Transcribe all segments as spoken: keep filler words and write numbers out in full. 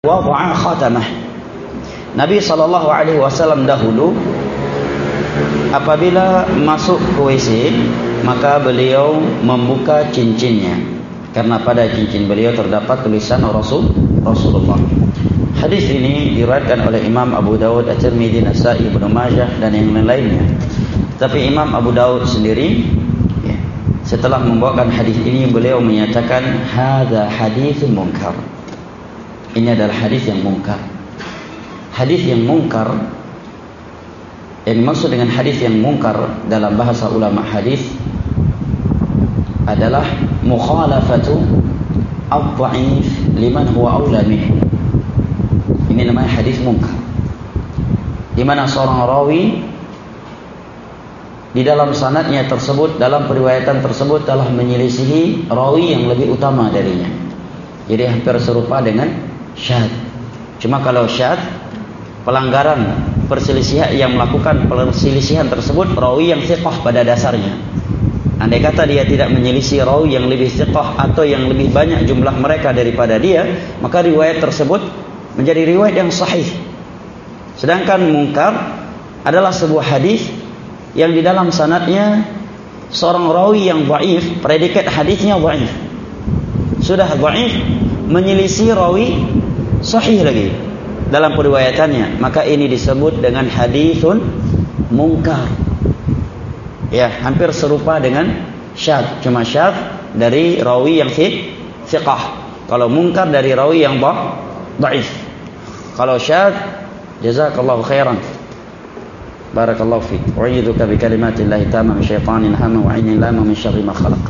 wada'a khatamah. Nabi sallallahu alaihi wasallam dahulu apabila masuk ke W C, maka beliau membuka cincinnya, karena pada cincin beliau terdapat tulisan Rasul Rasulullah. Hadis ini diriwayatkan oleh Imam Abu Dawud, At-Tirmidzi, Nasa'i, Ibnu Majah dan yang lain-lainnya. Tapi Imam Abu Dawud sendiri ya, setelah membawakan hadis ini, beliau menyatakan hadza haditsun munkar. Ini adalah hadis yang mungkar. Hadis yang mungkar, yang dimaksud dengan hadis yang mungkar dalam bahasa ulama hadis adalah mukhalafatu ad-dha'if liman huwa aula minhu. Ini namanya hadis mungkar, di mana seorang rawi di dalam sanadnya tersebut, dalam periwayatan tersebut telah menyelisihi rawi yang lebih utama darinya. Jadi hampir serupa dengan syadz. Cuma kalau syadz, pelanggaran perselisihan yang melakukan perselisihan tersebut rawi yang thiqah pada dasarnya. Andai kata dia tidak menyelisih rawi yang lebih thiqah atau yang lebih banyak jumlah mereka daripada dia, maka riwayat tersebut menjadi riwayat yang sahih. Sedangkan mungkar adalah sebuah hadis yang di dalam sanadnya seorang rawi yang dhaif, predikat hadisnya dhaif. Sudah dhaif menyelisih rawi sahih lagi dalam periwayatannya, maka ini disebut dengan haditsun mungkar. Ya, hampir serupa dengan syadz, cuma syadz dari rawi yang thiqah. Kalau mungkar dari rawi yang dhaif. Kalau syadz, jazakallahu khairan. Barakallahu fiik. U'idzuka bi kalimatillahi tamma min syaitanin hamma wa 'ainin lama min syarri ma khalaq.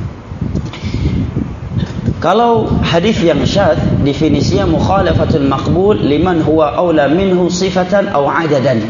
Kalau hadis yang syadz, definisinya mukhalafatul maqbul liman huwa aula minhu sifatan aw adadan.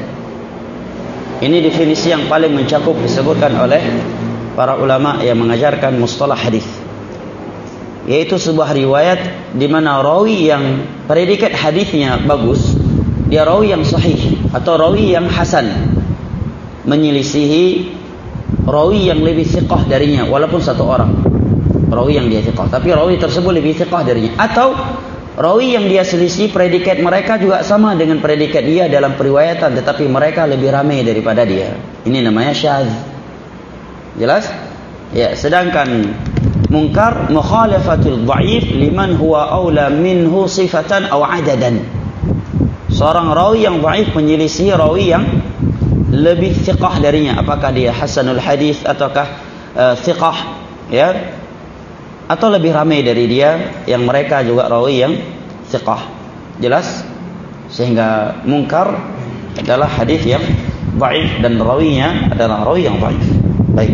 Ini definisi yang paling mencakup disebutkan oleh para ulama yang mengajarkan mustalah hadis. Yaitu sebuah riwayat di mana rawi yang predikat hadisnya bagus, dia rawi yang sahih atau rawi yang hasan, menyelisihi rawi yang lebih thiqah darinya walaupun satu orang. Rawi yang dia thiqah, tapi rawi tersebut lebih thiqah darinya, atau rawi yang dia selisih predikat mereka juga sama dengan predikat dia dalam periwayatan, tetapi mereka lebih ramai daripada dia. Ini namanya syadz. Jelas? Ya, sedangkan mungkar mukhalafatul dhaif liman huwa aula minhu sifatan aw adadan. Seorang rawi yang dhaif menyelisih rawi yang lebih thiqah darinya, apakah dia hasanul hadis ataukah uh, thiqah, ya, atau lebih ramai dari dia yang mereka juga rawi yang thiqah. Jelas? Sehingga mungkar adalah hadis yang dhaif dan rawinya adalah rawi yang dhaif. Baik.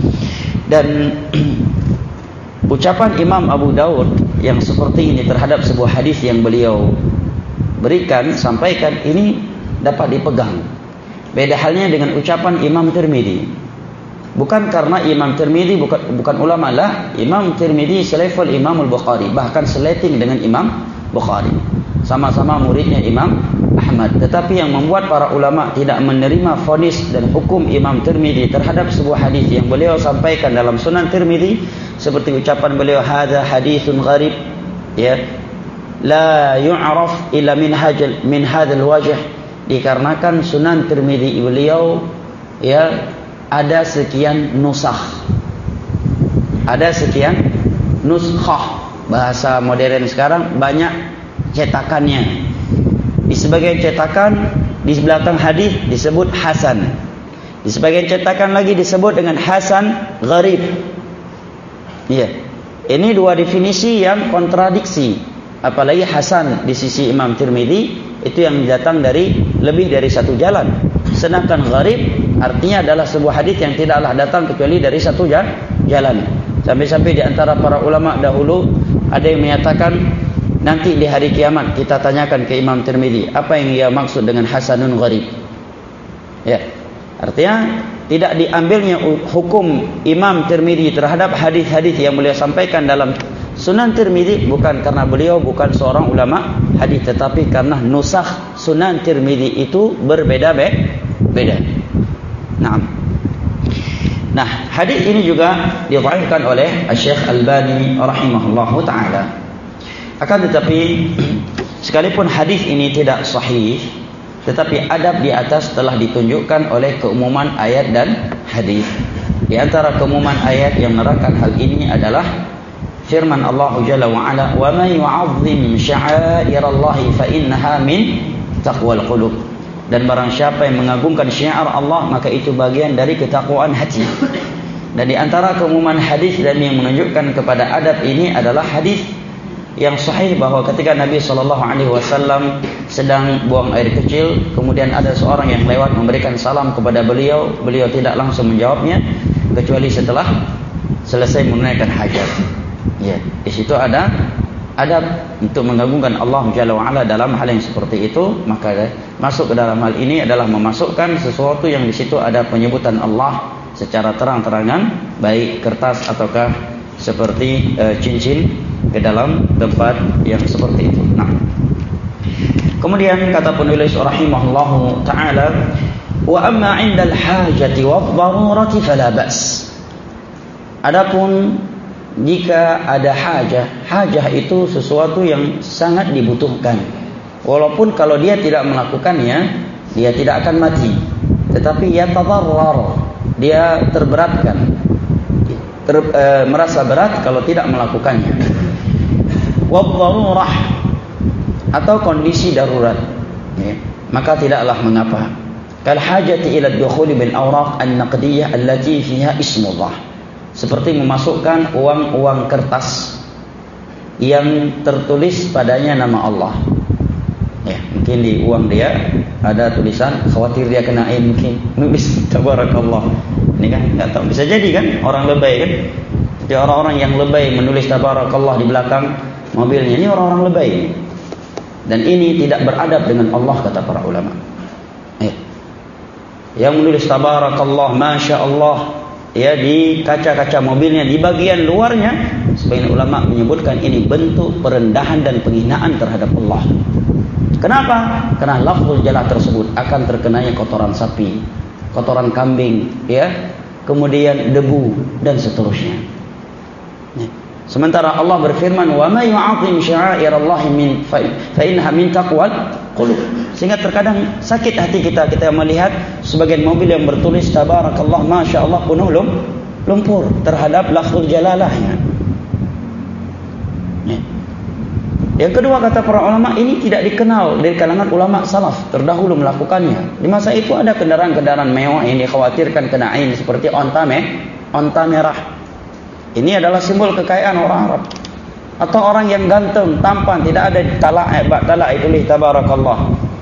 Dan ucapan Imam Abu Dawud yang seperti ini terhadap sebuah hadis yang beliau berikan, sampaikan, ini dapat dipegang. Beda halnya dengan ucapan Imam Tirmidzi. Bukan karena Imam Tirmidzi bukan bukan ulama lah, Imam Tirmidzi selevel Imam Al-Bukhari, bahkan seleting dengan Imam Bukhari. Sama-sama muridnya Imam Ahmad. Tetapi yang membuat para ulama tidak menerima vonis dan hukum Imam Tirmidzi terhadap sebuah hadis yang beliau sampaikan dalam Sunan Tirmidzi, seperti ucapan beliau hadza haditsun gharib, ya, la yu'raf illa min hajal min hadzal wajh, dikarenakan Sunan Tirmidzi beliau ya ada sekian nusakh, ada sekian nuskhah, bahasa modern sekarang banyak cetakannya. Di sebagian cetakan di belakang hadis disebut hasan, di sebagian cetakan lagi disebut dengan hasan gharib. Iya, ini dua definisi yang kontradiksi. Apalagi hasan di sisi Imam Tirmidzi itu yang datang dari lebih dari satu jalan, sedangkan gharib artinya adalah sebuah hadis yang tidaklah datang kecuali dari satu jalan. Sampai-sampai di antara para ulama dahulu ada yang menyatakan nanti di hari kiamat kita tanyakan ke Imam Tirmidzi apa yang ia maksud dengan hasanun gharib. Ya, artinya tidak diambilnya hukum Imam Tirmidzi terhadap hadis-hadis yang beliau sampaikan dalam Sunan Tirmidzi bukan karena beliau bukan seorang ulama hadis, tetapi karena nusakh Sunan Tirmidzi itu berbeda-beda. Nah, nah hadis ini juga didhaifkan oleh Syekh Albani rahimahullahu taala. Akan tetapi sekalipun hadis ini tidak sahih, tetapi adab di atas telah ditunjukkan oleh keumuman ayat dan hadis. Di antara keumuman ayat yang menerangkan hal ini adalah firman Allah Jalla wa Ala, "Wa may yu'azzim sya'airallahi fa innaha min taqwal qulub." Dan barang siapa yang mengagungkan syiar Allah, maka itu bagian dari ketakwaan hati. Dan di antara keumuman hadis dan yang menunjukkan kepada adab ini adalah hadis yang sahih bahwa ketika Nabi sallallahu alaihi wasallam sedang buang air kecil, kemudian ada seorang yang lewat memberikan salam kepada beliau, beliau tidak langsung menjawabnya kecuali setelah selesai menunaikan hajat. Ya, di situ ada adab untuk mengagungkan Allah Jalla wa Ala dalam hal yang seperti itu. Maka masuk ke dalam hal ini adalah memasukkan sesuatu yang di situ ada penyebutan Allah secara terang-terangan, baik kertas ataukah seperti e, cincin ke dalam tempat yang seperti itu. Nah, kemudian kata penulis rahimahullahu taala, wa amma 'indal hajati wadh-dharurati fala ba's. Adapun jika ada hajah, hajah itu sesuatu yang sangat dibutuhkan. Walaupun kalau dia tidak melakukannya, dia tidak akan mati. Tetapi ya tadarrar, dia terberatkan, ter, e, merasa berat kalau tidak melakukannya. Wadh-dharurah, atau kondisi darurat, ya, maka tidaklah mengapa. Kal hajati ila ad-dukhuli bil awraq an-naqdiyah allati fiha ismullah. Seperti memasukkan uang-uang kertas yang tertulis padanya nama Allah. Ya, mungkin di uang dia ada tulisan, khawatir dia kenain, mungkin nulis tabarakallah. Ini kan enggak tahu, bisa jadi kan orang lebay kan. Jadi orang-orang yang lebay menulis tabarakallah di belakang mobilnya, ini orang-orang lebay. Dan ini tidak beradab dengan Allah, kata para ulama. Ya. Yang menulis tabarakallah, masya Allah, ya, di kaca-kaca mobilnya, di bagian luarnya, sebagian ulama menyebutkan ini bentuk perendahan dan penghinaan terhadap Allah. Kenapa? Karena lafzul jalalah tersebut akan terkenanya kotoran sapi, kotoran kambing, ya, kemudian debu dan seterusnya. Ya. Sementara Allah berfirman, wa may yu'azzim sya'airallahi min fa innaha min taqwal qulub. Sehingga terkadang sakit hati kita kita melihat sebagian mobil yang bertulis tabarakallah, masya Allah, penuh lumpur terhadap lafzul jalalahnya. Ya. Yang kedua, kata para ulama, ini tidak dikenal dari kalangan ulama salaf terdahulu melakukannya. Di masa itu ada kendaraan-kendaraan mewah yang dikhawatirkan kena ain seperti onta meh, onta merah. Ini adalah simbol kekayaan orang Arab. Atau orang yang ganteng, tampan, tidak ada talak, eh, bak talak ditulis tabarakallah.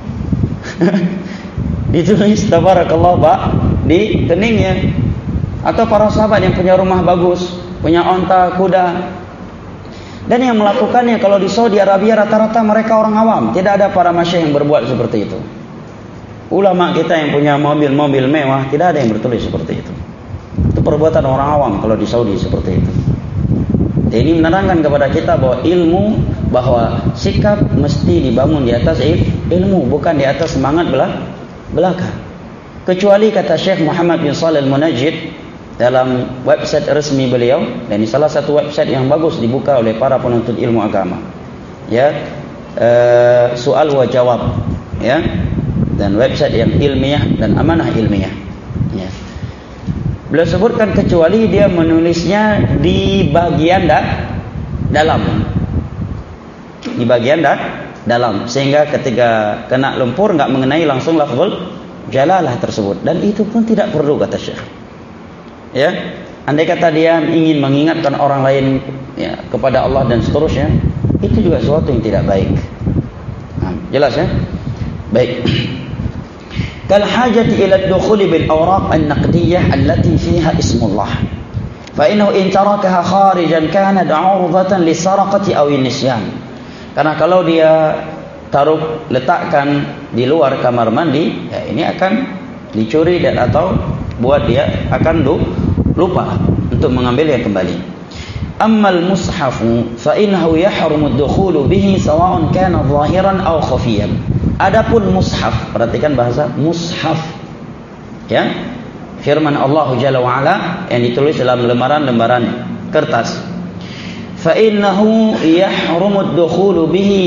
Ditulis tabarakallah bak di keningnya. Atau para sahabat yang punya rumah bagus, punya onta, kuda. Dan yang melakukannya kalau di Saudi Arabia rata-rata mereka orang awam, tidak ada para masyayikh yang berbuat seperti itu. Ulama kita yang punya mobil-mobil mewah, tidak ada yang bertulis seperti itu. Itu perbuatan orang awam kalau di Saudi seperti itu. Dan ini menerangkan kepada kita bahwa ilmu, bahwa sikap mesti dibangun di atas ilmu, bukan di atas semangat belaka. Kecuali kata Syekh Muhammad bin Shalih Al-Munajjid dalam website resmi beliau, dan ini salah satu website yang bagus dibuka oleh para penuntut ilmu agama, ya, uh, soal wa jawab, ya, dan website yang ilmiah dan amanah ilmiah, ya. Beliau sebutkan kecuali dia menulisnya di bagian da, dalam, di bagian da, dalam, sehingga ketika kena lumpur nggak mengenai langsung lafzul jalalah tersebut, dan itu pun tidak perlu, kata Syekh. Ya, andai kata dia ingin mengingatkan orang lain, ya, kepada Allah dan seterusnya, itu juga sesuatu yang tidak baik. Nah, jelas ya? Baik. Kal hajati ila ad-dukhul bil awraq an-naqdiyah allati fiha ismullah. Fa innahu in tarakaha kharijan kana 'urḍatan lis-sarqati aw an-nisyan. Karena kalau dia taruh letakkan di luar kamar mandi, ya ini akan dicuri dan atau buat dia akan lupa untuk mengambilnya kembali. Ammal mushafu fa innahu yahrumu ad-dukhulu bihi sawa'un kana zahiran aw khafiyan. Adapun mushaf, perhatikan bahasa mushaf, ya, firman Allah Jalla wa Ala yang ditulis dalam lembaran-lembaran kertas. Fa innahu yahrumu ad-dukhulu bihi,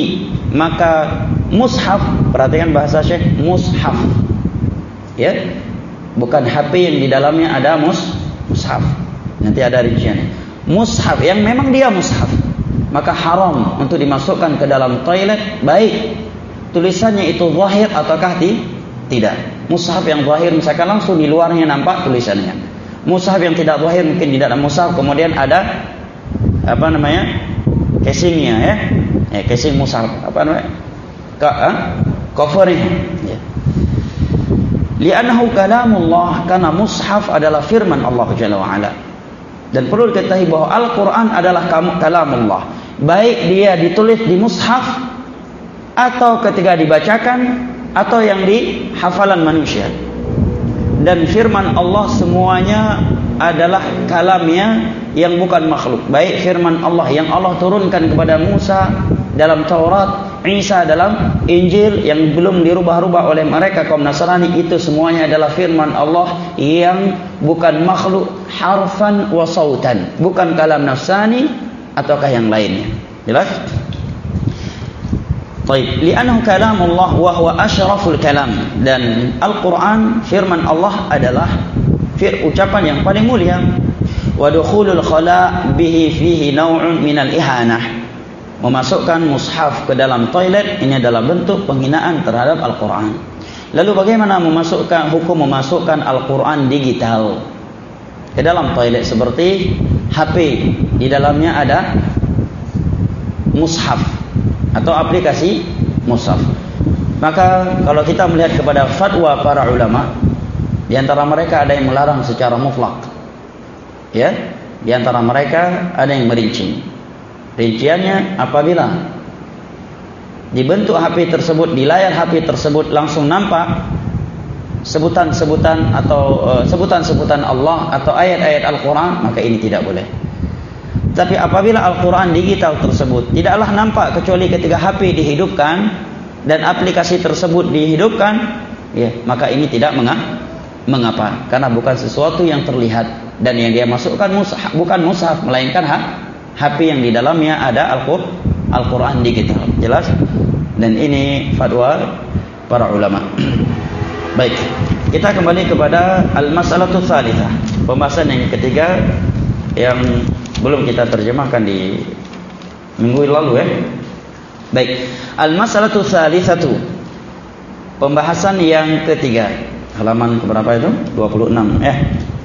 maka mushaf, perhatikan bahasa Syekh, mushaf, ya, bukan H P yang di dalamnya ada mus mushaf. Nanti ada rinciannya. Mushaf yang memang dia mushaf, maka haram untuk dimasukkan ke dalam toilet, baik tulisannya itu zahir ataukah di, tidak. Mushaf yang zahir misalkan langsung di luarnya nampak tulisannya. Mushaf yang tidak zahir mungkin tidak ada mushaf, kemudian ada apa namanya, casingnya, ya, eh, casing mushaf, apa namanya, Ka, eh? covernya, ya. Li'annahu kalamullah, karena mushaf adalah firman Allah Jalla wa Ala. Dan perlu diketahui bahwa Al-Quran adalah kalamullah, baik dia ditulis di mushaf atau ketika dibacakan atau yang di hafalan manusia. Dan firman Allah semuanya adalah kalamnya yang bukan makhluk, baik firman Allah yang Allah turunkan kepada Musa dalam Taurat, Isa dalam Injil yang belum dirubah-rubah oleh mereka kaum Nasrani, itu semuanya adalah firman Allah yang bukan makhluk, harfan wa sautan, bukan kalam nafsani ataukah yang lainnya. Jelas? Baik, li'annahu kalamullah wa huwa asyraful kalam, dan Al-Qur'an firman Allah adalah fir ucapan yang paling mulia. Wa dukhulul khala bihi fihi naw'un minal ihanah, memasukkan mushaf ke dalam toilet ini adalah bentuk penghinaan terhadap Al-Qur'an. Lalu bagaimana memasukkan hukum memasukkan Al-Qur'an digital ke dalam toilet seperti H P, di dalamnya ada mushaf atau aplikasi mushaf. Maka kalau kita melihat kepada fatwa para ulama, di antara mereka ada yang melarang secara mutlak, ya, di antara mereka ada yang merinci. Rinciannya, apabila dibentuk H P tersebut, di layar H P tersebut langsung nampak sebutan-sebutan atau uh, sebutan-sebutan Allah atau ayat-ayat Al-Quran, maka ini tidak boleh. Tapi apabila Al-Quran digital tersebut tidaklah nampak kecuali ketika H P dihidupkan dan aplikasi tersebut dihidupkan, ya, maka ini tidak mengapa, karena bukan sesuatu yang terlihat, dan yang dia masukkan mushaf, bukan mushaf, melainkan H P yang di dalamnya ada Al-Quran digital. Jelas? Dan ini fatwa para ulama. Baik, kita kembali kepada al-mas'alatu tsalitsah, pembahasan yang ketiga yang belum kita terjemahkan di minggu lalu, ya. Baik, al-mas'alatu tsalitsatu, pembahasan yang ketiga, halaman keberapa itu? dua puluh enam, eh.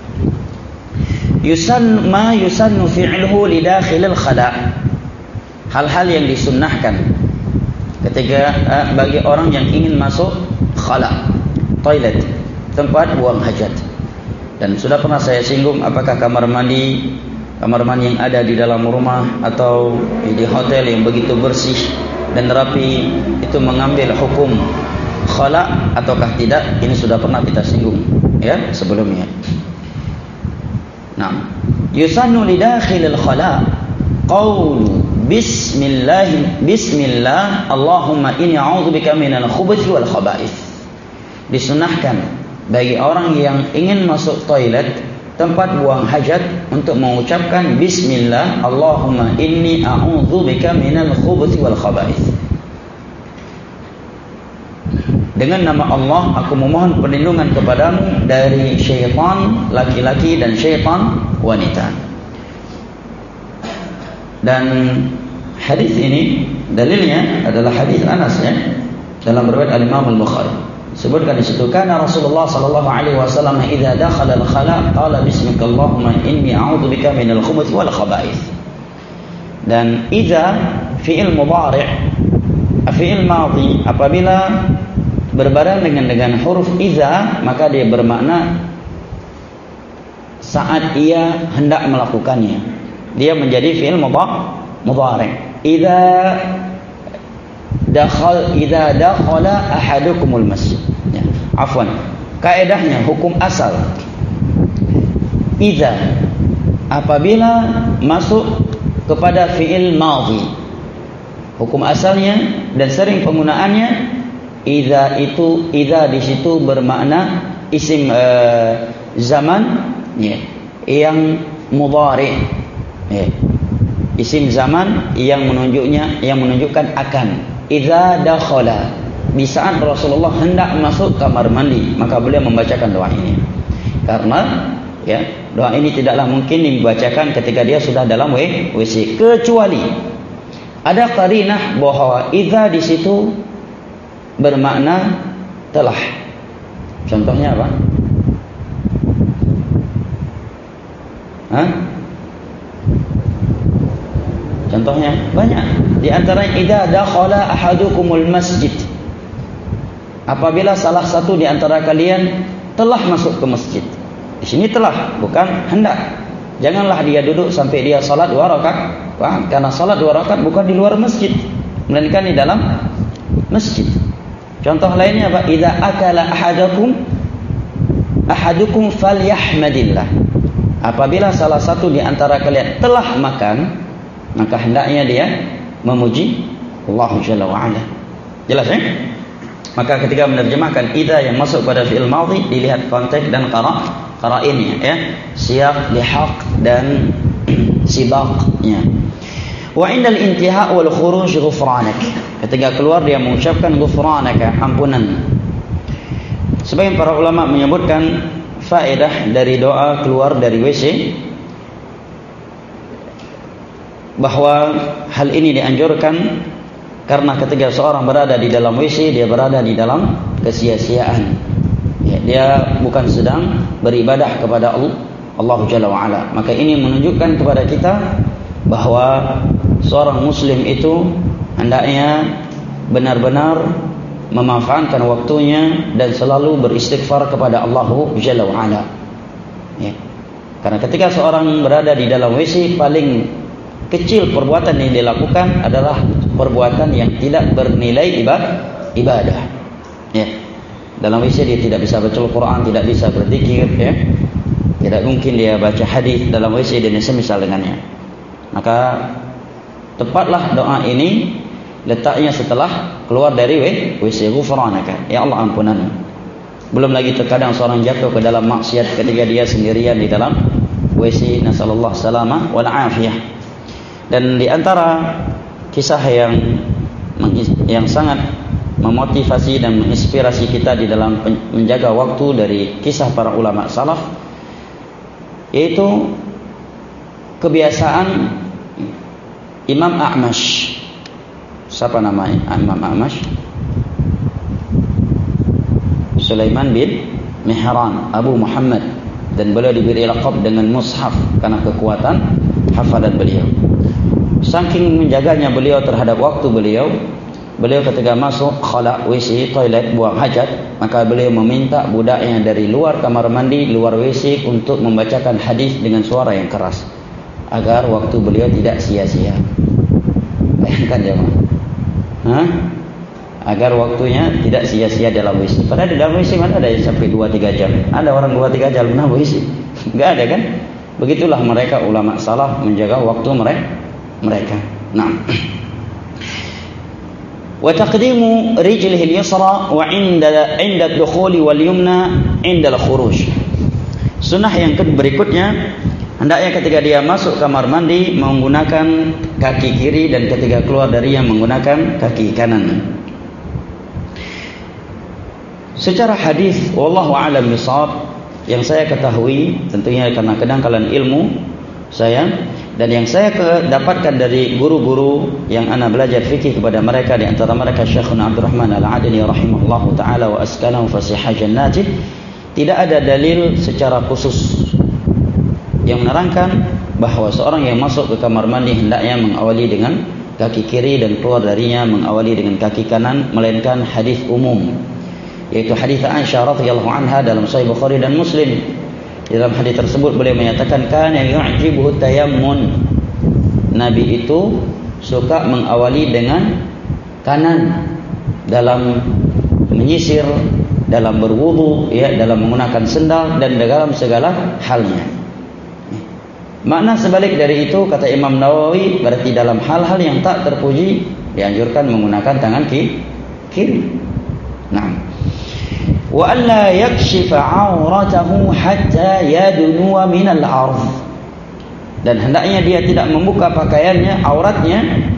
Yusan ma yusannu fi'luhu li dakhilil khala', hal-hal yang disunnahkan ketika eh, bagi orang yang ingin masuk khala', toilet, tempat buang hajat. Dan sudah pernah saya singgung, apakah kamar mandi kamar mandi yang ada di dalam rumah atau di hotel yang begitu bersih dan rapi itu mengambil hukum khala' ataukah tidak, ini sudah pernah kita singgung, ya, sebelumnya. Nah, yusannu li dakhilil khala' qaulu bismillah bismillah Allahumma inni a'udzubika minal khubuthi wal khaba'ith. Disunahkan bagi orang yang ingin masuk toilet, tempat buang hajat, untuk mengucapkan bismillah Allahumma inni a'udzubika minal khubuthi wal khaba'ith. Dengan nama Allah aku memohon perlindungan kepadamu dari syaitan laki-laki dan syaitan wanita. Dan hadis ini dalilnya adalah hadis Anas, ya, dalam riwayat Al-Imam Al-Bukhari. Sebutkan di situ, kana Rasulullah sallallahu alaihi wasallam idza dakhala al-khala' qala bismika Allahumma inni a'udzubika minal khubuthi wal khaba'ith. Dan idza fi'il mudhari', fi'il madhi, apabila berbareng dengan dengan huruf idza, maka dia bermakna saat ia hendak melakukannya. Dia menjadi fi'il mudhari'. Idza dakhal idza dakhala ahadukumul masjid, ya, afwan, kaedahnya hukum asal idza apabila masuk kepada fi'il madhi, hukum asalnya dan sering penggunaannya idza itu, idza di situ bermakna isim uh, zaman, ya, yang mudhari', ya, isim zaman yang menunjuknya yang menunjukkan akan. idza dakhala, di saat Rasulullah hendak masuk kamar mandi, maka beliau membacakan doa ini. Karena ya, doa ini tidaklah mungkin dibacakan ketika dia sudah dalam W C, kecuali ada qarinah bahwa idza di situ bermakna telah. Contohnya apa? Hah? Contohnya banyak. Di antara idza dakhala ahadukumul masjid, apabila salah satu di antara kalian telah masuk ke masjid. Di sini telah, bukan hendak. Janganlah dia duduk sampai dia salat dua rakaat. Wah, karena salat dua rakaat bukan di luar masjid, melainkan di dalam masjid. Contoh lainnya apa? Idza akala ahadukum ahadukum falyahmadillah. Apabila salah satu di antara kalian telah makan, maka hendaknya dia memuji Allah Jalla wa Ala. Jelas ya? Maka ketika menerjemahkan idza yang masuk pada fi'il madhi, dilihat konteks dan qara qarainnya ya, siyaq, lihaq dan sibaqnya. Wa indal intiha' wal khuruj ghufranak. Ketika keluar dia mengucapkan ghufranaka, ampunan. Sebagian para ulama menyebutkan faedah dari doa keluar dari W C, bahwa hal ini dianjurkan karena ketika seorang berada di dalam W C, dia berada di dalam kesia-siaan ya, dia bukan sedang beribadah kepada Allah, Allah Jalla wa Ala. Maka ini menunjukkan kepada kita bahwa seorang muslim itu hendaknya benar-benar memanfaatkan waktunya dan selalu beristighfar kepada Allah Jalla wa Ala ya. Karena ketika seorang berada di dalam W C, paling kecil perbuatan yang dilakukan adalah perbuatan yang tidak bernilai ibadah ya. Dalam W C dia tidak bisa baca Al-Quran, tidak bisa berzikir ya. Tidak mungkin dia baca hadis dalam W C dan semisal dengannya. Maka tepatlah doa ini letaknya setelah keluar dari W C, ghufranaka, ya Allah ampunanmu. Belum lagi terkadang seorang jatuh ke dalam maksiat ketika dia sendirian di dalam W C, nasallallahu salama wal afiyah. Dan di antara kisah yang yang sangat memotivasi dan menginspirasi kita di dalam menjaga waktu dari kisah para ulama salaf, yaitu kebiasaan Imam A'mash. Siapa namanya Imam A'mash? Sulaiman bin Mihran Abu Muhammad, dan beliau diberi laqab dengan mushaf karena kekuatan hafalan beliau. Saking menjaganya beliau terhadap waktu beliau, beliau ketika masuk khala, W C, toilet, buang hajat, maka beliau meminta budaknya dari luar kamar mandi, luar W C, untuk membacakan hadis dengan suara yang keras agar waktu beliau tidak sia-sia. Bayangkan jemaah, Hah? agar waktunya tidak sia-sia dalam W C. Padahal di dalam W C mana ada yang sampai dua tiga jam? Ada orang dua tiga jam dalam W C? Enggak ada kan? Begitulah mereka ulama salaf menjaga waktu mereka. mereka. Nah. Wa taqdimu rijlihi al-yusra wa 'inda 'inda ad-dukhuli wal yumna 'inda al-khuruj. Sunnah yang berikutnya, hendaknya ketika dia masuk kamar mandi menggunakan kaki kiri, dan ketika keluar dari yang menggunakan kaki kanan. Secara hadis wallahu a'lam bishawab, yang saya ketahui tentunya karena kedangkalan ilmu saya dan yang saya dapatkan dari guru-guru yang ana belajar fikih kepada mereka, di antara mereka Syekhuna Abdurrahman Al-Adni rahimahullahu taala wa askanahu fasihah jannati, tidak ada dalil secara khusus yang menerangkan bahawa seorang yang masuk ke kamar mandi hendaknya mengawali dengan kaki kiri dan keluar darinya mengawali dengan kaki kanan, melainkan hadis umum, yaitu hadis Aisyah radhiyallahu anha dalam Sahih Bukhari dan Muslim. Di dalam hadis tersebut beliau menyatakan kana yu'jibuhu tayammun, Nabi itu suka mengawali dengan kanan dalam menyisir, dalam berwudu ya, dalam menggunakan sendal dan dalam segala halnya. Makna sebalik dari itu, kata Imam Nawawi, berarti dalam hal-hal yang tak terpuji dianjurkan menggunakan tangan kiri. Nah, wa alla yakshifa 'auratahu hatta yadnuwa min al-'ardh, dan hendaknya dia tidak membuka pakaiannya, auratnya,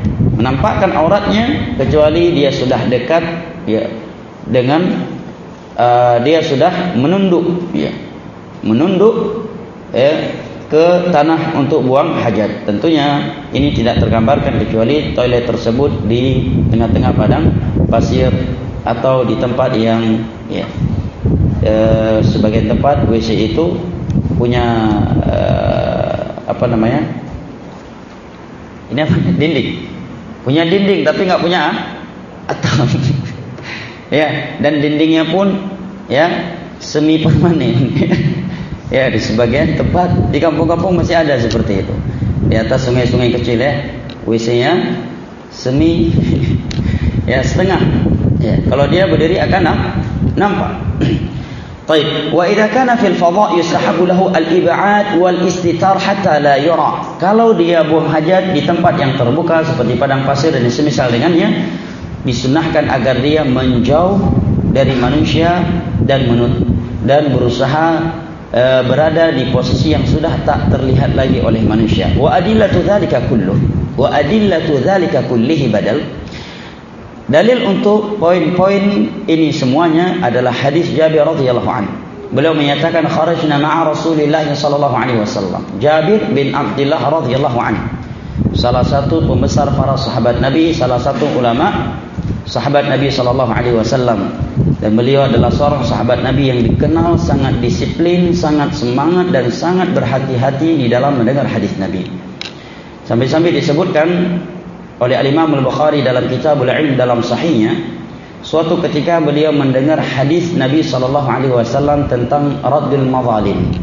menampakkan auratnya kecuali dia sudah dekat ya dengan uh, dia sudah menunduk ya menunduk ya ke tanah untuk buang hajat. Tentunya ini tidak tergambarkan kecuali toilet tersebut di tengah-tengah padang pasir atau di tempat yang ya uh, sebagian tempat W C itu punya uh, apa namanya ini apa dinding, punya dinding tapi nggak punya atap ya, dan dindingnya pun ya semi permanen ya, di sebagian tempat di kampung-kampung masih ada seperti itu. Di atas sungai-sungai kecil ya W C-nya semi ya setengah ya, kalau dia berdiri akan nampak. Baik, wa idza kana fil fadha' yustahabu lahu al-ib'ad wal istitar hatta la yura. Kalau dia buang hajat di tempat yang terbuka seperti padang pasir dan semisal dengannya, disunahkan agar dia menjauh dari manusia dan menut dan berusaha e, berada di posisi yang sudah tak terlihat lagi oleh manusia. Wa adillatu dzalika kulluh wa adillatu dzalika kullihi badal. Dalil untuk poin-poin ini semuanya adalah hadis Jabir radhiyallahu anhu. Beliau menyatakan kharajna ma'a Rasulillah sallallahu alaihi wasallam. Jabir bin Abdullah radhiyallahu anhu, salah satu pembesar para sahabat Nabi, salah satu ulama sahabat Nabi sallallahu alaihi wasallam, dan beliau adalah seorang sahabat Nabi yang dikenal sangat disiplin, sangat semangat dan sangat berhati-hati di dalam mendengar hadis Nabi. Sampai-sampai disebutkan oleh Al-Imam Al-Bukhari dalam Kitabul Ilm dalam sahihnya, suatu ketika beliau mendengar hadis Nabi sallallahu alaihi wasallam tentang raddul mazalim.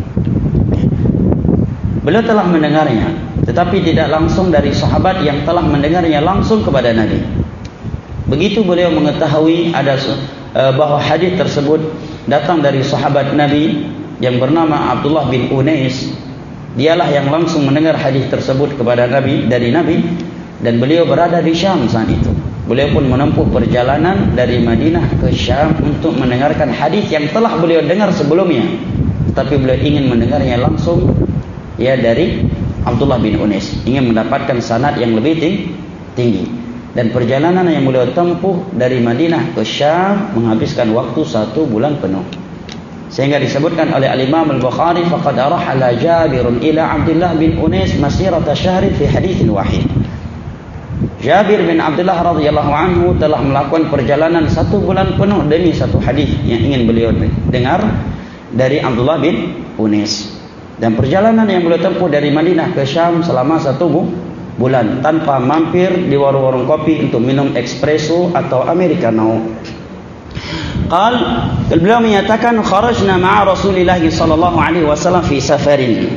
Beliau telah mendengarnya, tetapi tidak langsung dari sahabat yang telah mendengarnya langsung kepada Nabi. Begitu beliau mengetahui ada bahawa hadis tersebut datang dari sahabat Nabi yang bernama Abdullah bin Unais, dialah yang langsung mendengar hadis tersebut kepada Nabi dari Nabi. Dan beliau berada di Syam saat itu. Beliau pun menempuh perjalanan dari Madinah ke Syam untuk mendengarkan hadis yang telah beliau dengar sebelumnya, tapi beliau ingin mendengarnya langsung ya dari Abdullah bin Unais, ingin mendapatkan sanad yang lebih tinggi. Dan perjalanan yang beliau tempuh dari Madinah ke Syam menghabiskan waktu satu bulan penuh. Sehingga disebutkan oleh Al-Imam Al-Bukhari, faqad rahala Jabirun ila Abdullah bin Unais masirata syahrin fi haditsin wahid. Jabir bin Abdullah radhiyallahu anhu telah melakukan perjalanan satu bulan penuh demi satu hadis yang ingin beliau dengar dari Abdullah bin Unais. Dan perjalanan yang beliau tempuh dari Madinah ke Syam selama satu bulan tanpa mampir di warung-warung kopi untuk minum espresso atau americano. Qal, beliau menyatakan kharajna ma'a Rasulillah sallallahu alaihi wasallam fi safarin.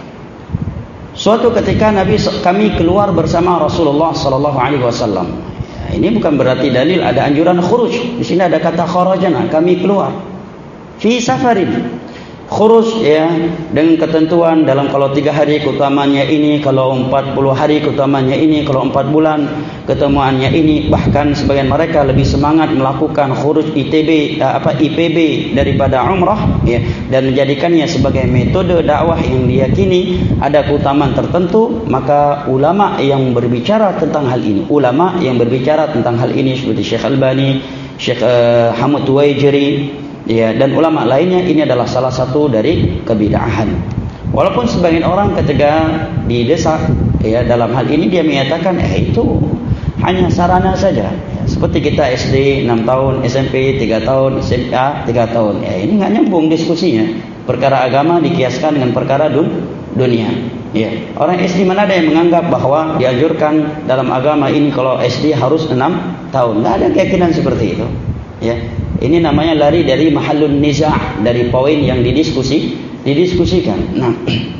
Suatu ketika Nabi kami keluar bersama Rasulullah sallallahu alaihi wasallam. Ini bukan berarti dalil ada anjuran khuruj. Di sini ada kata kharajna, kami keluar. Fi safarin. Khuruj ya dengan ketentuan dalam kalau tiga hari keutamaannya ini, kalau empat puluh hari keutamaannya ini, kalau empat bulan keutamaannya ini. Bahkan sebagian mereka lebih semangat melakukan khuruj I T B apa I P B daripada umrah ya, dan menjadikannya sebagai metode dakwah yang diyakini ada keutamaan tertentu. Maka ulama yang berbicara tentang hal ini, ulama yang berbicara tentang hal ini seperti Syekh Albani, Syekh uh, Hamad Tuwaijiri ya, dan ulama lainnya, ini adalah salah satu dari kebid'ahan. Walaupun sebagian orang ketika didesak ya dalam hal ini dia menyatakan eh itu hanya sarana saja ya, seperti kita S D enam tahun, S M P tiga tahun, S M A tiga tahun ya, ini enggak nyambung diskusinya. Perkara agama dikiaskan dengan perkara dun, dunia ya. Orang S D mana ada yang menganggap bahwa dianjurkan dalam agama ini kalau S D harus enam tahun. Enggak ada keyakinan seperti itu ya. Ini namanya lari dari mahallun niza', dari poin yang didiskusi, didiskusikan. Nah,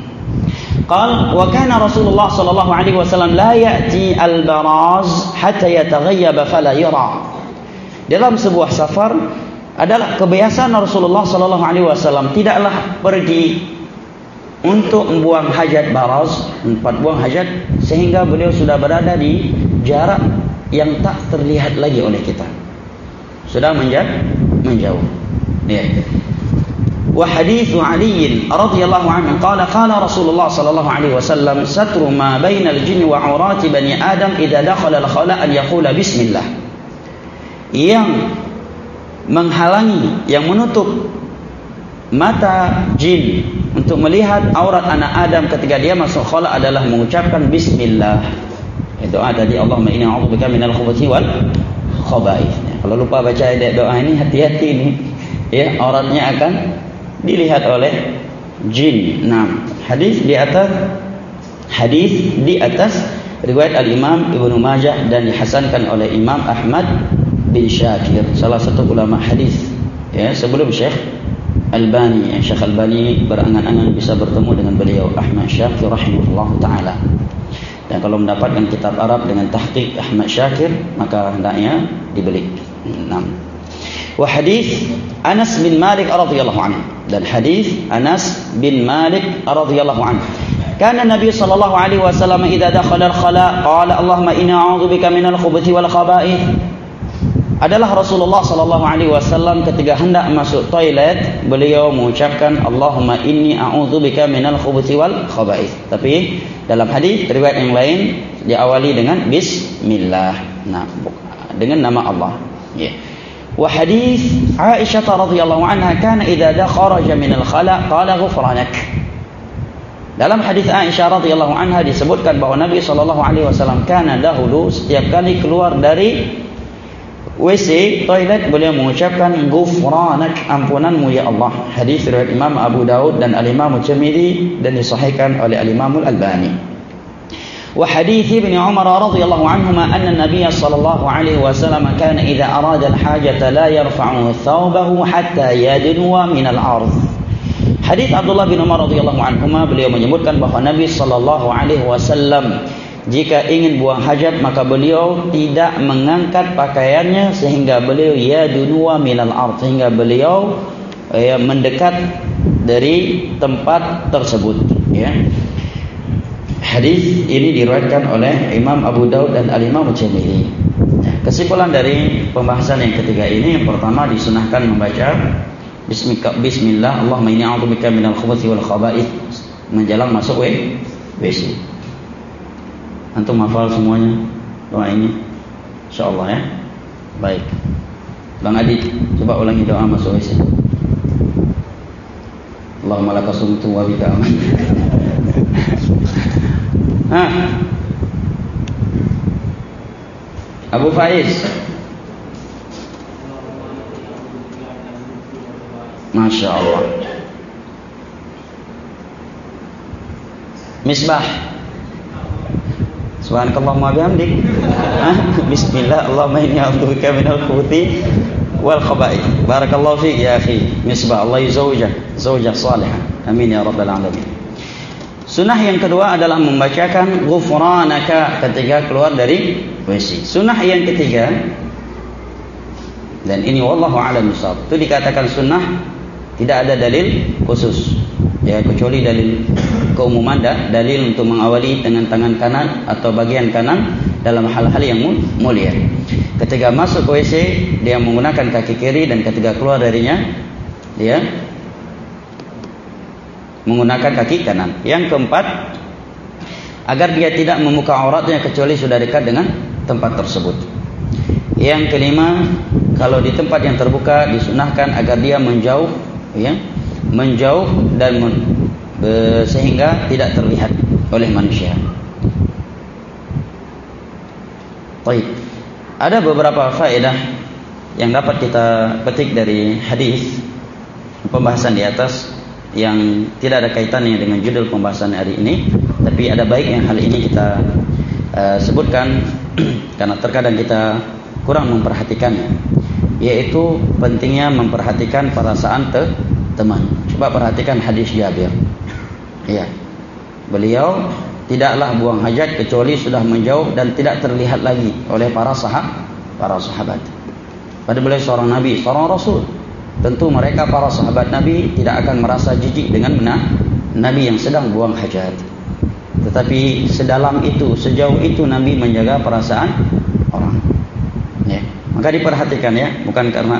qal wa kana Rasulullah sallallahu alaihi wasallam la ya'ti al-baraz hatta yataghayyaba fala yura. Dalam sebuah safar adalah kebiasaan Rasulullah sallallahu alaihi wasallam tidaklah pergi untuk membuang hajat baraz, tempat buang hajat, sehingga beliau sudah berada di jarak yang tak terlihat lagi oleh kita. Sudah menjauh, menjauh. Ya. Wa haditsu Ali radhiyallahu anhu qala qala Rasulullah sallallahu alaihi wasallam satru ma bainal jinni wa aurati bani Adam idza dakhala al-khala an yaqula bismillah. Yang menghalangi, yang menutup mata jin untuk melihat aurat anak Adam ketika dia masuk khala adalah mengucapkan bismillah. Doa tadi, Allahumma inni a'udzubika minal khubuthi wal khaba'ith. Kalau lupa baca doa ini, hati-hati nih, ya, auratnya akan dilihat oleh jin. Nah, hadis di atas hadis di atas riwayat Al-Imam Ibnu Majah dan dihasankan oleh Imam Ahmad bin Syakir, salah satu ulama hadis, ya, sebelum Syekh Albani. Ya, Syekh Albani berangan-angan bisa bertemu dengan beliau Ahmad Syakir rahimahullahu taala. Dan kalau mendapatkan kitab Arab dengan tahqiq Ahmad Syakir, maka hendaknya dibeli. enam. Wa hadis Anas bin Malik radhiyallahu anhu, dan hadis Anas bin Malik radhiyallahu anhu, kana Nabi sallallahu alaihi wasallam idza dakhala al-khala qala Allahumma inna a'udzubika minal khubuthi wal khaba'ith. Adalah Rasulullah sallallahu alaihi wasallam ketika hendak masuk toilet, beliau mengucapkan Allahumma inni a'udzubika minal khubuthi wal khaba'ith. Tapi dalam hadis riwayat yang lain diawali dengan bismillah. Nah, dengan nama Allah. Ya. Yeah. Wa hadis Aisyah radhiyallahu anha kana idza kharaja min al-khala qala ghufranak. Dalam hadis Aisyah radhiyallahu anha disebutkan bahwa Nabi sallallahu alaihi wasallam kana dahulu setiap kali keluar dari W C toilet beliau mengucapkan ghufranak, ampunanmu ya Allah. Hadis riwayat Imam Abu Daud dan Al-Imam Tirmidzi dan disahihkan oleh Al-Imam Al-Albani. وحديث ابن عمر رضي الله عنهما أن النبي صلى الله عليه وسلم كان إذا أراد الحاجة لا يرفع ثوبه حتى يدنو من الأرض. Hadis Abdullah bin Umar radhiyallahu anhuma, beliau menyebutkan bahwa Nabi sallallahu alaihi wasallam jika ingin buang hajat maka beliau tidak mengangkat pakaiannya sehingga beliau yadunu minal ardh, sehingga beliau ya, mendekat dari tempat tersebut, ya. Hadis ini diriwayatkan oleh Imam Abu Daud dan Al-Imam Tirmidzi. Kesimpulan dari pembahasan yang ketiga ini, yang pertama disunahkan membaca Bismillah, Allahumma inni a'udzubika minal khubuthi wal khaba'ith menjelang masuk W C. Antum hafal semuanya doa ini? Insyaallah ya. Baik. Bang Adi, coba ulangi doa masuk W C. Allahumma laka sumtu wa bika aman. Ha. Abu Faiz. Masya Allah. Misbah. Subhanakallahumma bihamdik. Bismillah, Allahumma inni a'udzubika minal khubuthi wal khaba'ith. Barakallahu fiik ya akhi. Misbah, Allah yuzawjak zawjah salihah. Amin ya rabbal alamin. Sunnah yang kedua adalah membacakan ghufranaka ketika keluar dari W C. Sunnah yang ketiga, dan ini wallahu a'lam bishawab, itu dikatakan sunnah, tidak ada dalil khusus, ya, kecuali dalil keumuman dan dalil untuk mengawali dengan tangan kanan atau bagian kanan dalam hal-hal yang mulia. Ketika masuk ke W C dia menggunakan kaki kiri, dan ketika keluar darinya dia menggunakan kaki kanan. Yang keempat, agar dia tidak membuka auratnya kecuali sudah dekat dengan tempat tersebut. Yang kelima, kalau di tempat yang terbuka disunahkan agar dia menjauh, ya, menjauh dan men, be, sehingga tidak terlihat oleh manusia. Baik. Ada beberapa faedah yang dapat kita petik dari hadis pembahasan di atas yang tidak ada kaitannya dengan judul pembahasan hari ini, tapi ada baiknya hal ini kita uh, sebutkan karena terkadang kita kurang memperhatikannya, yaitu pentingnya memperhatikan perasaan te teman. Coba perhatikan hadis Jabir. Ya, beliau tidaklah buang hajat kecuali sudah menjauh dan tidak terlihat lagi oleh para sahabat, para sahabat. Pada beliau seorang nabi, seorang rasul. Tentu mereka para sahabat Nabi tidak akan merasa jijik dengan benar Nabi yang sedang buang hajat. Tetapi sedalam itu, sejauh itu Nabi menjaga perasaan orang. Ya. Maka diperhatikan ya, bukan karena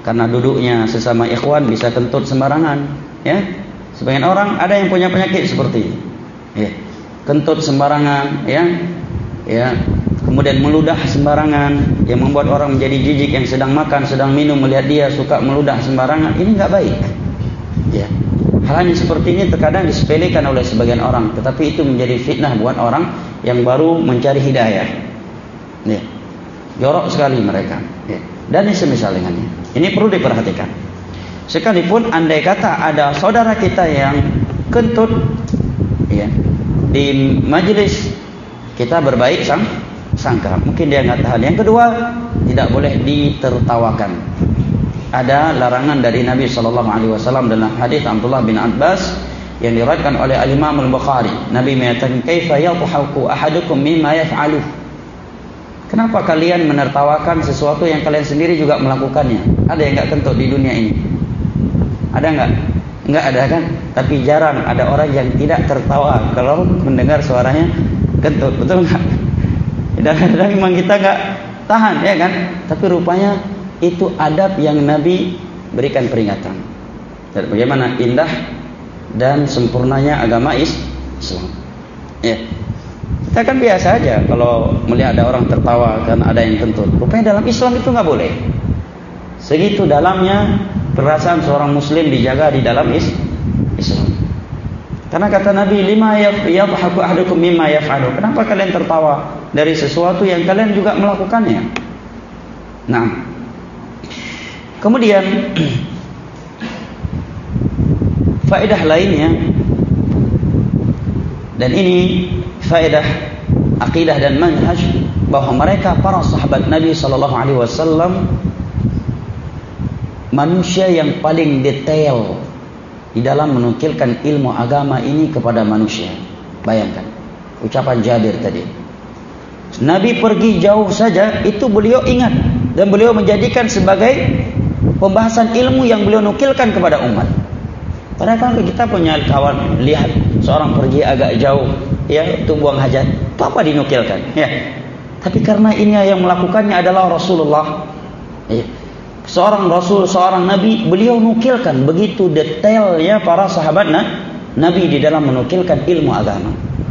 karena duduknya sesama ikhwan bisa kentut sembarangan, ya. Sebagian orang ada yang punya penyakit seperti ini, ya. Kentut sembarangan, ya, ya. Kemudian meludah sembarangan, yang membuat orang menjadi jijik, yang sedang makan, sedang minum, melihat dia suka meludah sembarangan. Ini enggak baik, ya. Hal yang seperti ini terkadang disepelekan oleh sebagian orang, tetapi itu menjadi fitnah buat orang yang baru mencari hidayah, ya. Jorok sekali mereka, ya. Dan ini semisal dengannya. Ini perlu diperhatikan. Sekalipun andai kata ada saudara kita yang kentut, ya, di majelis, kita berbaik sang sangka, mungkin dia nggak tahan. Yang kedua, tidak boleh ditertawakan. Ada larangan dari Nabi Shallallahu Alaihi Wasallam dalam hadis Abdullah bin Abbas yang diriwayatkan oleh Al Imam Al Bukhari. Nabi mengatakan, "Kaifa yadhaku ahadukum mimma yaf'alu?" Kenapa kalian menertawakan sesuatu yang kalian sendiri juga melakukannya? Ada yang nggak kentut di dunia ini? Ada nggak? Nggak ada kan? Tapi jarang ada orang yang tidak tertawa kalau mendengar suaranya kentut, betul nggak? Kadang-kadang memang kita nggak tahan, ya kan? Tapi rupanya itu adab yang Nabi berikan peringatan. Dan bagaimana indah dan sempurnanya agama Islam. Ya. Kita kan biasa aja kalau melihat ada orang tertawa karena ada yang kentut. Rupanya dalam Islam itu nggak boleh. Segitu dalamnya perasaan seorang Muslim dijaga di dalam Islam. Karena kata Nabi, lima yadhaku ahadukum mimma yaf'alu. Kenapa kalian tertawa dari sesuatu yang kalian juga melakukannya? Nah, kemudian faedah lainnya, dan ini faedah akidah dan manhaj, bahwa mereka para sahabat Nabi sallallahu alaihi wasallam manusia yang paling detail di dalam menukilkan ilmu agama ini kepada manusia. Bayangkan ucapan Jabir tadi, Nabi pergi jauh saja, itu beliau ingat dan beliau menjadikan sebagai pembahasan ilmu yang beliau nukilkan kepada umat. Padahal kalau kita punya kawan, lihat seorang pergi agak jauh, ya, untuk buang hajat, itu apa dinukilkan, ya. Tapi karena ini yang melakukannya adalah Rasulullah, ya. Seorang Rasul, seorang Nabi, beliau nukilkan begitu detailnya para sahabat nah, Nabi di dalam menukilkan ilmu agama.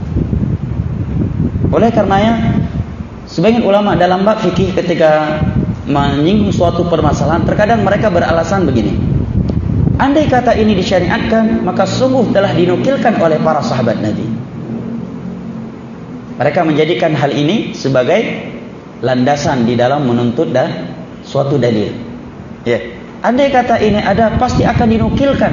Oleh karenanya, sebagian ulama dalam bab fikih ketika menyinggung suatu permasalahan, terkadang mereka beralasan begini: andai kata ini disyariatkan, maka sungguh telah dinukilkan oleh para sahabat Nabi. Mereka menjadikan hal ini sebagai landasan di dalam menuntut dan suatu dalil. Ya, andai kata ini ada, pasti akan dinukilkan.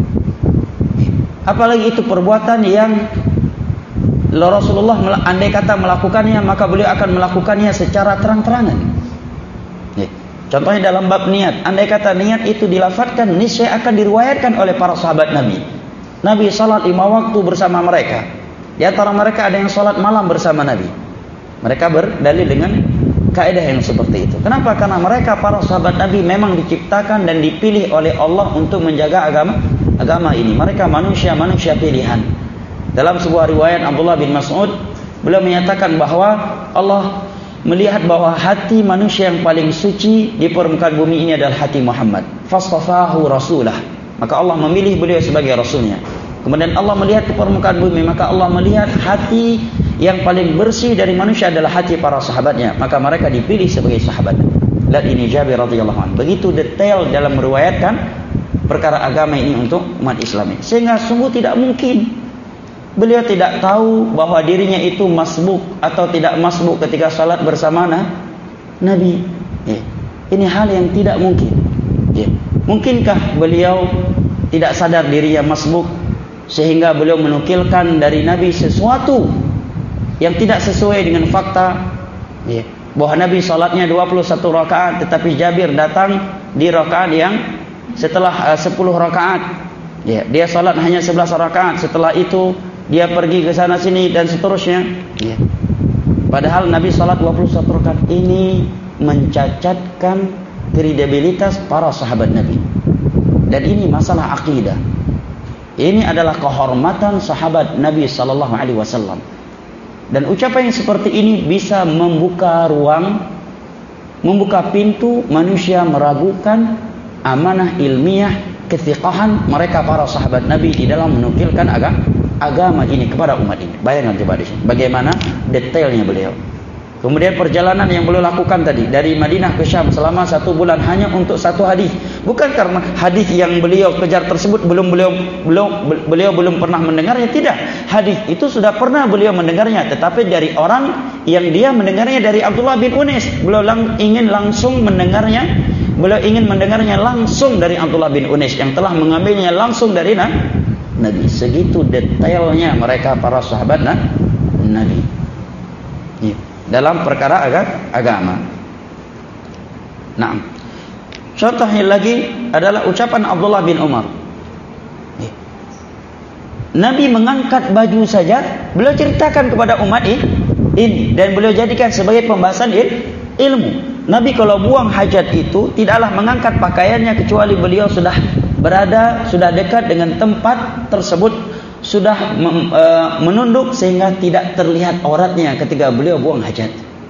Apalagi itu perbuatan yang Rasulullah andai kata melakukannya, maka beliau akan melakukannya secara terang-terangan. Ya. Contohnya dalam bab niat, andai kata niat itu dilafadzkan, niscaya akan diriwayatkan oleh para sahabat Nabi. Nabi salat lima waktu bersama mereka. Di antara mereka ada yang salat malam bersama Nabi. Mereka berdalil dengan kaidah yang seperti itu. Kenapa? Karena mereka para sahabat Nabi memang diciptakan dan dipilih oleh Allah untuk menjaga agama agama ini. Mereka manusia-manusia pilihan. Dalam sebuah riwayat Abdullah bin Mas'ud, beliau menyatakan bahwa Allah melihat bahwa hati manusia yang paling suci di permukaan bumi ini adalah hati Muhammad. Fastafahu rasulah. Maka Allah memilih beliau sebagai rasulnya. Kemudian Allah melihat ke permukaan bumi, maka Allah melihat hati yang paling bersih dari manusia adalah hati para sahabatnya, maka mereka dipilih sebagai sahabat. Lihat ini Jabir radhiyallahu anhu, begitu detail dalam meriwayatkan perkara agama ini untuk umat Islam ini. Sehingga sungguh tidak mungkin beliau tidak tahu bahwa dirinya itu masbuk atau tidak masbuk ketika salat bersama Nabi. Ya. Ini hal yang tidak mungkin. Ya. Mungkinkah beliau tidak sadar dirinya masbuk sehingga beliau menukilkan dari Nabi sesuatu yang tidak sesuai dengan fakta, ya, bahwa Nabi salatnya dua puluh satu rakaat, tetapi Jabir datang di rakaat yang setelah uh, sepuluh rakaat, ya, dia salat hanya sebelas rakaat, setelah itu dia pergi ke sana sini dan seterusnya, ya. Padahal Nabi salat dua puluh satu rakaat. Ini mencacatkan kredibilitas para sahabat Nabi, dan ini masalah akidah. Ini adalah kehormatan sahabat Nabi sallallahu alaihi wasallam. Dan ucapan yang seperti ini bisa membuka ruang, membuka pintu manusia meragukan amanah ilmiah, kethiqahan mereka para sahabat Nabi di dalam menukilkan agama agama ini kepada umat ini. Bayangkan coba di sini bagaimana detailnya beliau. Kemudian perjalanan yang beliau lakukan tadi dari Madinah ke Syam selama satu bulan hanya untuk satu hadis. Bukan karena hadis yang beliau kejar tersebut belum beliau belum beliau belum pernah mendengarnya, tidak. Hadis itu sudah pernah beliau mendengarnya, tetapi dari orang yang dia mendengarnya dari Abdullah bin Unais. Beliau lang, ingin langsung mendengarnya, beliau ingin mendengarnya langsung dari Abdullah bin Unais yang telah mengambilnya langsung dari Nabi. Segitu detailnya mereka para sahabat nah, Nabi. Ya. Dalam perkara agama. Nah, contohnya lagi adalah ucapan Abdullah bin Umar. Nabi mengangkat baju saja, beliau ceritakan kepada umat ini dan beliau jadikan sebagai pembahasan ilmu. Nabi kalau buang hajat itu tidaklah mengangkat pakaiannya kecuali beliau sudah berada, sudah dekat dengan tempat tersebut, sudah menunduk sehingga tidak terlihat auratnya ketika beliau buang hajat.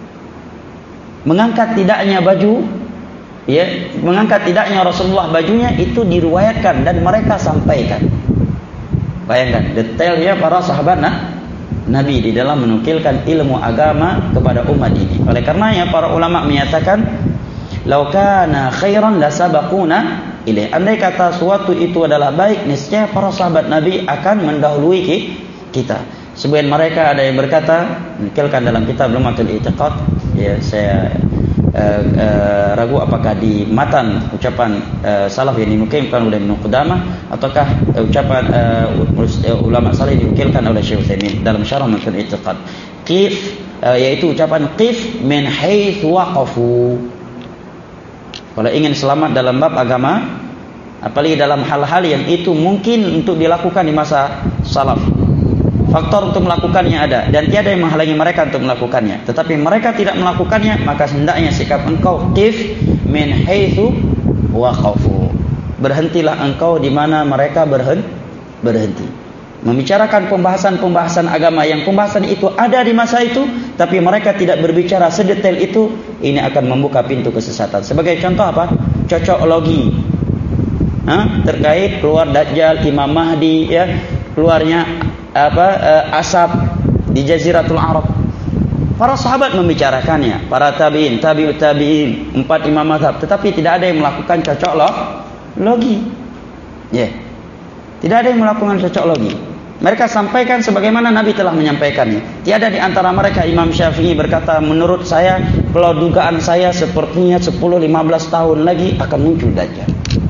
Mengangkat tidaknya baju, ya, mengangkat tidaknya Rasulullah bajunya itu diriwayatkan dan mereka sampaikan. Bayangkan detailnya para sahabat nah, Nabi di dalam menukilkan ilmu agama kepada umat ini. Oleh karenanya para ulama menyatakan, "Lau kana khairan lasabaquna ilaih." Andai kata suatu itu adalah baik, niscaya para sahabat Nabi akan mendahului kita. Sebagian mereka ada yang berkata, menukilkan dalam kitab Lumatul I'tiqad, ya saya uh, uh, ragu apakah di matan ucapan uh, salaf yang dinukilkan oleh Ibnu Qudamah ataukah uh, ucapan uh, ulama salaf dinukilkan oleh Syekh Utsaimin dalam Syarah Lumatul I'tiqad. Qif uh, yaitu ucapan qif min haitsu waqafu. Kalau ingin selamat dalam bab agama, apalagi dalam hal-hal yang itu mungkin untuk dilakukan di masa salaf, faktor untuk melakukannya ada dan tiada yang menghalangi mereka untuk melakukannya, tetapi mereka tidak melakukannya, maka hendaknya sikap engkau qif min haitsu waqafu. Berhentilah engkau di mana mereka berhenti. Membicarakan pembahasan-pembahasan agama yang pembahasan itu ada di masa itu, tapi mereka tidak berbicara sedetail itu, ini akan membuka pintu kesesatan. Sebagai contoh apa? Cocoklogi, ha? Terkait keluar Dajjal, Imam Mahdi, ya, keluarnya apa uh, asap di Jaziratul Arab. Para sahabat membicarakannya, para tabiin, tabiut tabiin, empat imam mazhab, tetapi tidak ada yang melakukan cocoklogi. Ya. Yeah. Tidak ada yang melakukan cocoklogi. Mereka sampaikan sebagaimana Nabi telah menyampaikannya. Tiada di antara mereka Imam Syafi'i berkata, menurut saya, kalau dugaan saya sepertinya sepuluh lima belas tahun lagi akan muncul Dajjal.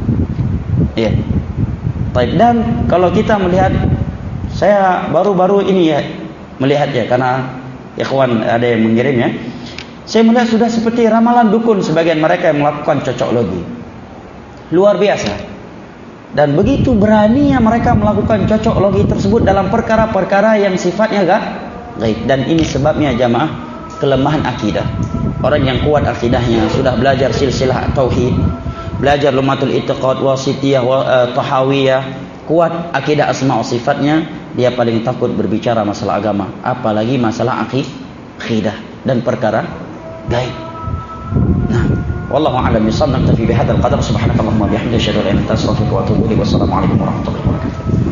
Ya. Baik, dan kalau kita melihat, saya baru-baru ini ya melihat ya, karena ikhwan ada yang mengirimnya. Saya melihat sudah seperti ramalan dukun sebagian mereka yang melakukan cocoklogi. Luar biasa. Dan begitu beraninya mereka melakukan cocoklogi tersebut dalam perkara-perkara yang sifatnya gak gaib. Dan ini sebabnya jamaah kelemahan akidah. Orang yang kuat akidahnya, sudah belajar silsilah tauhid, belajar Lumatul I'tiqad, Wasitiyah, uh, Tahawiyah, kuat akidah asma wa sifatnya, dia paling takut berbicara masalah agama, apalagi masalah akidah dan perkara gaib. Nah, wallahu a'lam bishawab. Naktafi bihadzal qadar. Subhanakallahumma wa bihamdika asyhadu an la ilaha illa anta astaghfiruka wa atubu ilaik. Wassalamu alaikum warahmatullahi wabarakatuh.